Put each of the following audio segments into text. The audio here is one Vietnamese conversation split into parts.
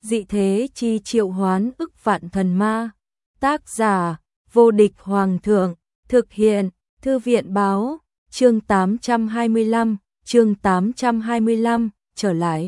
dị thế chi triệu hoán ức vạn thần ma. Tác giả, vô địch hoàng thượng, thực hiện, thư viện báo, chương 825, trở lại.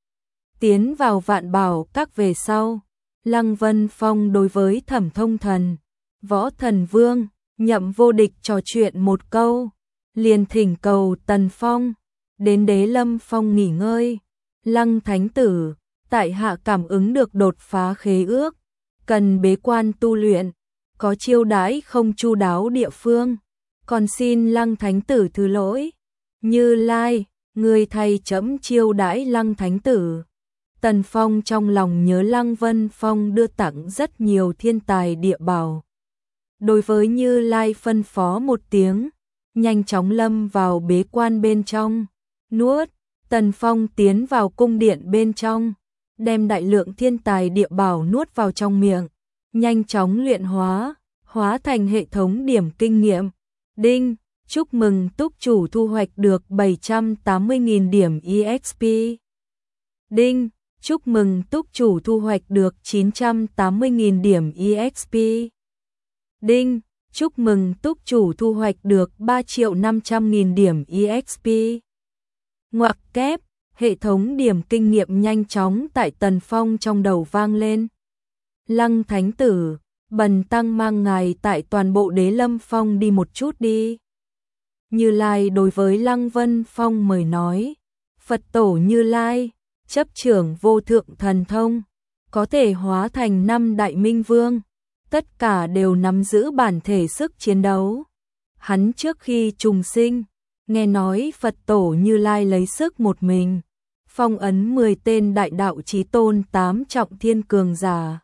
Tiến vào Vạn Bảo Các về sau, Lăng Vân Phong đối với Thẩm Thông Thần, Võ Thần Vương, Nhậm Vô Địch trò chuyện một câu, liền thỉnh cầu Tần Phong đến Đế Lâm Phong nghỉ ngơi. Lăng Thánh Tử, tại hạ cảm ứng được đột phá khế ước, cần bế quan tu luyện, có chiêu đãi không chu đáo địa phương, còn xin Lăng Thánh Tử thứ lỗi. Như Lai, người thầy chấm chiêu đãi Lăng Thánh Tử. Tần Phong trong lòng nhớ Lăng Vân Phong đưa tặng rất nhiều thiên tài địa bảo. Đối với Như Lai phân phó một tiếng, nhanh chóng lâm vào bế quan bên trong, nuốt. Tần Phong tiến vào cung điện bên trong, đem đại lượng thiên tài địa bảo nuốt vào trong miệng, nhanh chóng luyện hóa thành hệ thống điểm kinh nghiệm. Đinh, chúc mừng túc chủ thu hoạch được 780.000 điểm EXP. Đinh, chúc mừng túc chủ thu hoạch được 980.000 điểm EXP. Đinh, chúc mừng túc chủ thu hoạch được 3.500.000 điểm EXP. Ngoặc kép, hệ thống điểm kinh nghiệm nhanh chóng tại Tần Phong trong đầu vang lên. Lăng Thánh Tử, bần tăng mang ngài tại toàn bộ Đế Lâm Phong đi một chút đi. Như Lai đối với Lăng Vân Phong mời nói, Phật tổ Như Lai, chấp trưởng vô thượng thần thông, có thể hóa thành 5 đại minh vương, tất cả đều nắm giữ bản thể sức chiến đấu. Hắn trước khi trùng sinh, nghe nói Phật tổ Như Lai lấy sức một mình, phong ấn 10 tên đại đạo chí tôn 8 trọng thiên cường giả.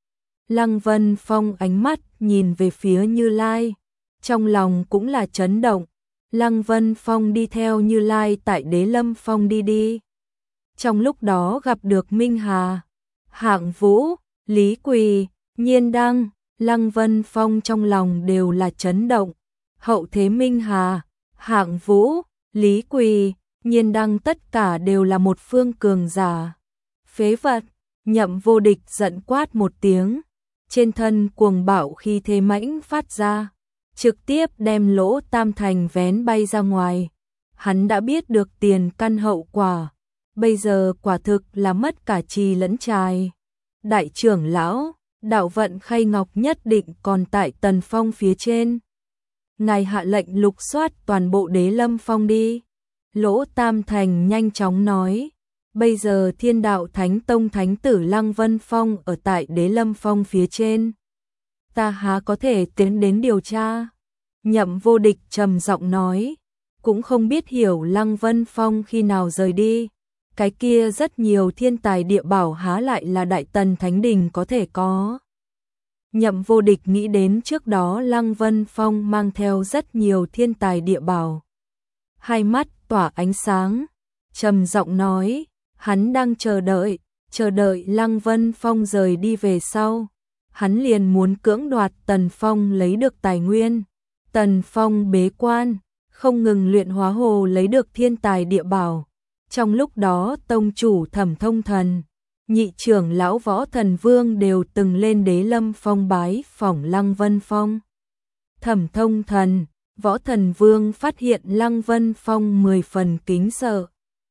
Lăng Vân Phong ánh mắt nhìn về phía Như Lai, trong lòng cũng là chấn động. Lăng Vân Phong đi theo Như Lai tại Đế Lâm Phong đi. Trong lúc đó gặp được Minh Hà, Hạng Vũ, Lý Quỳ, Nhiên Đăng, Lăng Vân Phong trong lòng đều là chấn động. Hậu thế Minh Hà, Hạng Vũ, Lý Quỳ, Nhiên Đăng tất cả đều là một phương cường giả. Phế vật, Nhậm Vô Địch giận quát một tiếng, trên thân cuồng bạo khi thế mãnh phát ra, trực tiếp đem Lỗ Tam Thành vén bay ra ngoài. Hắn đã biết được tiền căn hậu quả, bây giờ quả thực là mất cả trì lẫn trài. Đại trưởng lão, đạo vận Khay Ngọc nhất định còn tại Tần Phong phía trên. Ngài hạ lệnh lục soát toàn bộ Đế Lâm Phong đi. Lỗ Tam Thành nhanh chóng nói, bây giờ Thiên Đạo Thánh Tông Thánh Tử Lăng Vân Phong ở tại Đế Lâm Phong phía trên, ta há có thể tiến đến điều tra. Nhậm Vô Địch trầm giọng nói, cũng không biết hiểu Lăng Vân Phong khi nào rời đi, cái kia rất nhiều thiên tài địa bảo há lại là Đại Tần Thánh Đình có thể có. Nhậm Vô Địch nghĩ đến trước đó Lăng Vân Phong mang theo rất nhiều thiên tài địa bảo, hai mắt tỏa ánh sáng, trầm giọng nói, hắn đang chờ đợi Lăng Vân Phong rời đi về sau, hắn liền muốn cưỡng đoạt Tần Phong lấy được tài nguyên. Tần Phong bế quan, không ngừng luyện hóa hồ lấy được thiên tài địa bảo. Trong lúc đó tông chủ Thẩm Thông Thần, nhị trưởng lão Võ Thần Vương đều từng lên Đế Lâm Phong bái phỏng Lăng Vân Phong. Thẩm Thông Thần, Võ Thần Vương phát hiện Lăng Vân Phong 10 phần kính sợ,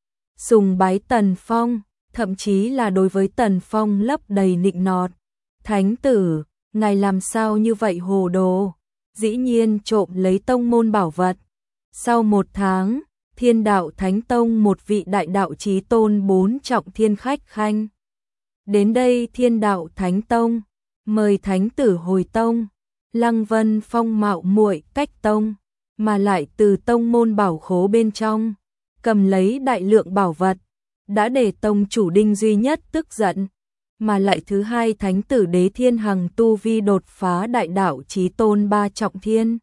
sùng bái Tần Phong, thậm chí là đối với Tần Phong lấp đầy nịnh nọt. Thánh tử, ngài làm sao như vậy hồ đồ, dĩ nhiên trộm lấy tông môn bảo vật. Sau 1 tháng, Thiên Đạo Thánh Tông một vị đại đạo chí tôn 4 trọng thiên khách khanh đến đây Thiên Đạo Thánh Tông, mời thánh tử hồi tông. Lăng Vân Phong mạo muội cách tông, mà lại từ tông môn bảo khố bên trong cầm lấy đại lượng bảo vật, đã để tông chủ Đinh Duy Nhất tức giận, mà lại thứ hai thánh tử Đế Thiên Hằng tu vi đột phá đại đạo chí tôn 3 trọng thiên.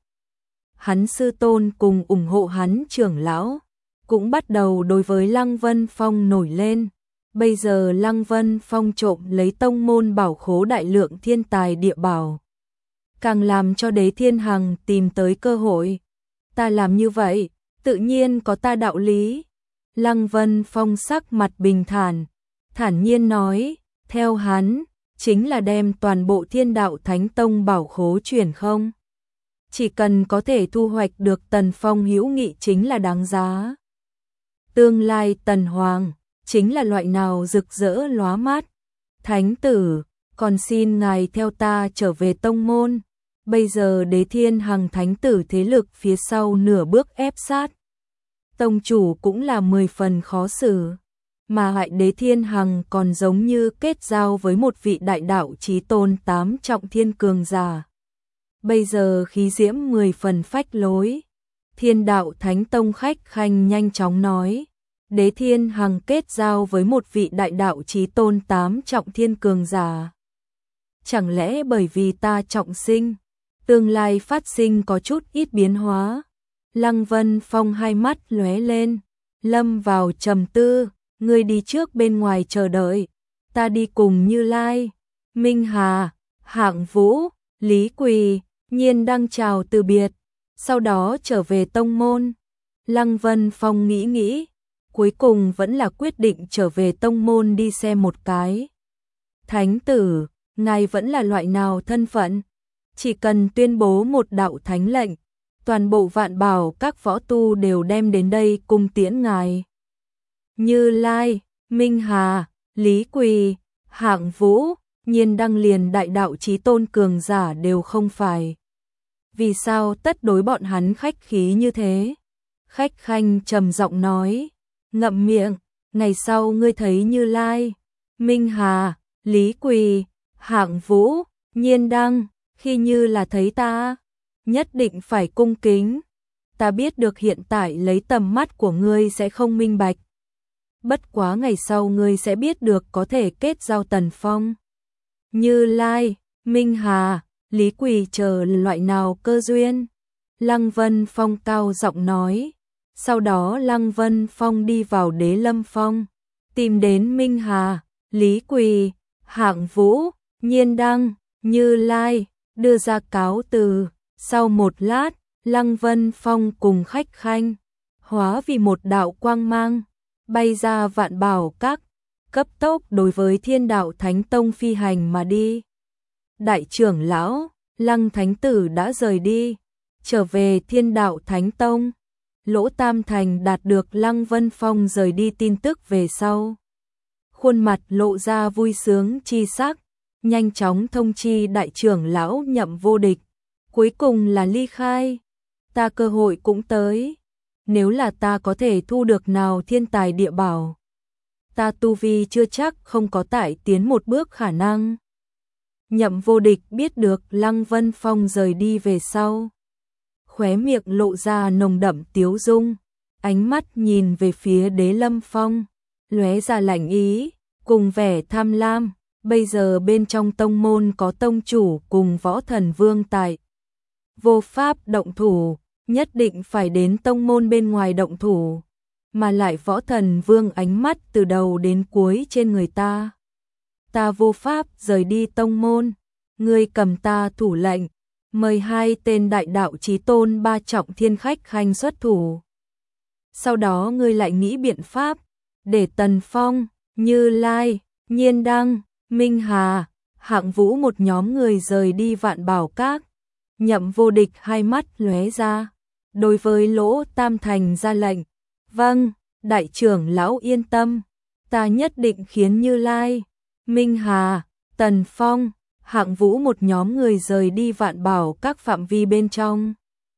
Hắn sư tôn cùng ủng hộ hắn trưởng lão, cũng bắt đầu đối với Lăng Vân Phong nổi lên. Bây giờ Lăng Vân Phong trộm lấy tông môn bảo khố đại lượng thiên tài địa bảo, càng làm cho Đế Thiên Hằng tìm tới cơ hội. Ta làm như vậy, tự nhiên có ta đạo lý. Lăng Vân Phong sắc mặt bình thản, thản nhiên nói, Theo hắn, chính là đem toàn bộ Thiên Đạo Thánh Tông bảo khố chuyển không. Chỉ cần có thể thu hoạch được Tần Phong hữu nghị chính là đáng giá. Tương lai Tần Hoàng, chính là loại nào rực rỡ lóa mắt. Thánh tử, còn xin ngài theo ta trở về tông môn. Bây giờ Đế Thiên Hằng thánh tử thế lực phía sau nửa bước ép sát. Tông chủ cũng là 10 phần khó xử. Mà hại Đế Thiên Hằng còn giống như kết giao với một vị đại đạo chí tôn 8 trọng thiên cường giả. Bây giờ khí diễm 10 phần phách lối. Thiên Đạo Thánh Tông khách khanh nhanh chóng nói. Đế Thiên Hằng kết giao với một vị đại đạo chí tôn 8 trọng thiên cường giả. Chẳng lẽ bởi vì ta trọng sinh, tương lai phát sinh có chút ít biến hóa? Lăng Vân Phong hai mắt lóe lên, lâm vào trầm tư. Ngươi đi trước bên ngoài chờ đợi, ta đi cùng Như Lai, Minh Hà, Hạng Vũ, Lý Quỳ, Nhiên Đăng chào từ biệt, sau đó trở về tông môn. Lăng Vân Phong nghĩ nghĩ, cuối cùng vẫn là quyết định trở về tông môn đi xem một cái. Thánh tử, ngài vẫn là loại nào thân phận? Chỉ cần tuyên bố một đạo thánh lệnh, toàn bộ Vạn Bảo các võ tu đều đem đến đây cung tiễn ngài. Như Lai, Minh Hà, Lý Quỳ, Hạng Vũ, Nhiên Đăng liền đại đạo chí tôn cường giả đều không phải. Vì sao tất đối bọn hắn khách khí như thế? Khách khanh trầm giọng nói, ngậm miệng, ngày sau ngươi thấy Như Lai, Minh Hà, Lý Quỳ, Hạng Vũ, Nhiên Đăng, khi như là thấy ta, nhất định phải cung kính. Ta biết được hiện tại lấy tầm mắt của ngươi sẽ không minh bạch. Bất quá ngày sau ngươi sẽ biết được có thể kết giao Tần Phong. Như Lai, Minh Hà, Lý Quỳ chờ loại nào cơ duyên? Lăng Vân Phong cao giọng nói. Sau đó Lăng Vân Phong đi vào Đế Lâm Phong, tìm đến Minh Hà, Lý Quỳ, Hạng Vũ, Nhiên Đăng, Như Lai, đưa ra cáo từ. Sau một lát, Lăng Vân Phong cùng khách khanh hóa vì một đạo quang mang, bay ra Vạn Bảo các, cấp tốc đối với Thiên Đạo Thánh Tông phi hành mà đi. Đại trưởng lão, Lăng Thánh Tử đã rời đi, trở về Thiên Đạo Thánh Tông. Lỗ Tam Thành đạt được Lăng Vân Phong rời đi tin tức về sau. Khuôn mặt lộ ra vui sướng chi sắc, nhanh chóng thông chi đại trưởng lão Nhậm Vô Địch. Cuối cùng là ly khai, ta cơ hội cũng tới. Nếu là ta có thể thu được nào thiên tài địa bảo, ta tu vi chưa chắc không có tải tiến một bước khả năng. Nhậm Vô Địch biết được Lăng Vân Phong rời đi về sau, khóe miệng lộ ra nồng đậm tiếu dung, ánh mắt nhìn về phía Đế Lâm Phong, lóe ra lạnh ý, cùng vẻ tham lam. Bây giờ bên trong tông môn có tông chủ cùng võ thần vương tại, vô pháp động thủ, nhất định phải đến tông môn bên ngoài động thủ, mà lại võ thần vương ánh mắt từ đầu đến cuối trên người ta. Ta vô pháp rời đi tông môn, ngươi cầm ta thủ lệnh, mời hai tên đại đạo chí tôn 3 trọng thiên khách khanh xuất thủ. Sau đó ngươi lại nghĩ biện pháp, để Tần Phong, Như Lai, Nhiên Đăng, Minh Hà, Hạng Vũ một nhóm người rời đi Vạn Bảo các. Nhậm Vô Địch hai mắt lóe ra, đối với Lỗ Tam Thành ra lệnh. Vâng, đại trưởng lão yên tâm, ta nhất định khiến Như Lai, Minh Hà, Tần Phong, Hạng Vũ một nhóm người rời đi Vạn Bảo các phạm vi bên trong.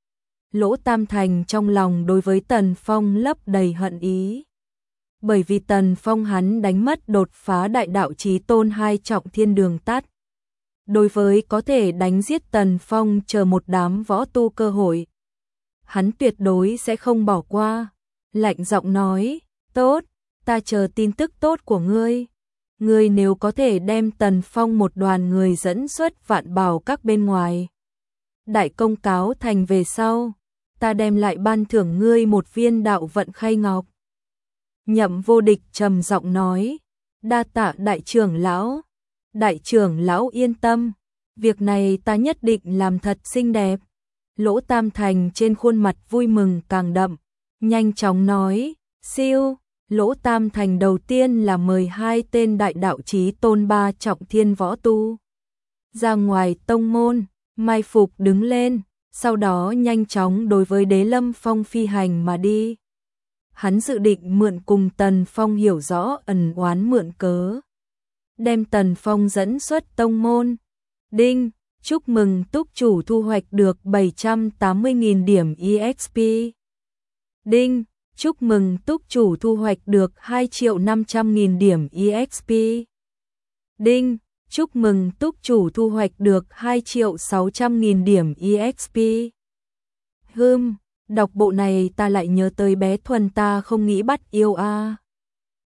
Lỗ Tam Thành trong lòng đối với Tần Phong lấp đầy hận ý. Bởi vì Tần Phong hắn đánh mất đột phá đại đạo chí tôn 2 trọng thiên đường tắt. Đối với có thể đánh giết Tần Phong chờ một đám võ tu cơ hội, hắn tuyệt đối sẽ không bỏ qua. Lạnh giọng nói, tốt, ta chờ tin tức tốt của ngươi. Ngươi nếu có thể đem Tần Phong một đoàn người dẫn xuất Vạn Bảo các bên ngoài, đại công cáo thành về sau, ta đem lại ban thưởng ngươi một viên đạo vận khay ngọc. Nhậm Vô Địch trầm giọng nói, đa tạ đại trưởng lão. Đại trưởng lão yên tâm, việc này ta nhất định làm thật xinh đẹp. Lỗ Tam Thành trên khuôn mặt vui mừng càng đậm, nhanh chóng nói, siêu, Lỗ Tam Thành đầu tiên là mời 2 tên đại đạo chí tôn 3 trọng thiên võ tu ra ngoài tông môn, mai phục đứng lên, sau đó nhanh chóng đối với Đế Lâm Phong phi hành mà đi. Hắn dự định mượn cùng Tần Phong hiểu rõ ẩn oán mượn cớ, đem Tần Phong dẫn xuất tông môn. Đinh, chúc mừng túc chủ thu hoạch được 780.000 điểm EXP. Đinh, chúc mừng túc chủ thu hoạch được 2.500.000 điểm EXP. Đinh, chúc mừng túc chủ thu hoạch được 2.600.000 điểm EXP. Đọc bộ này ta lại nhớ tới bé Thuần ta không nghĩ bắt yêu a.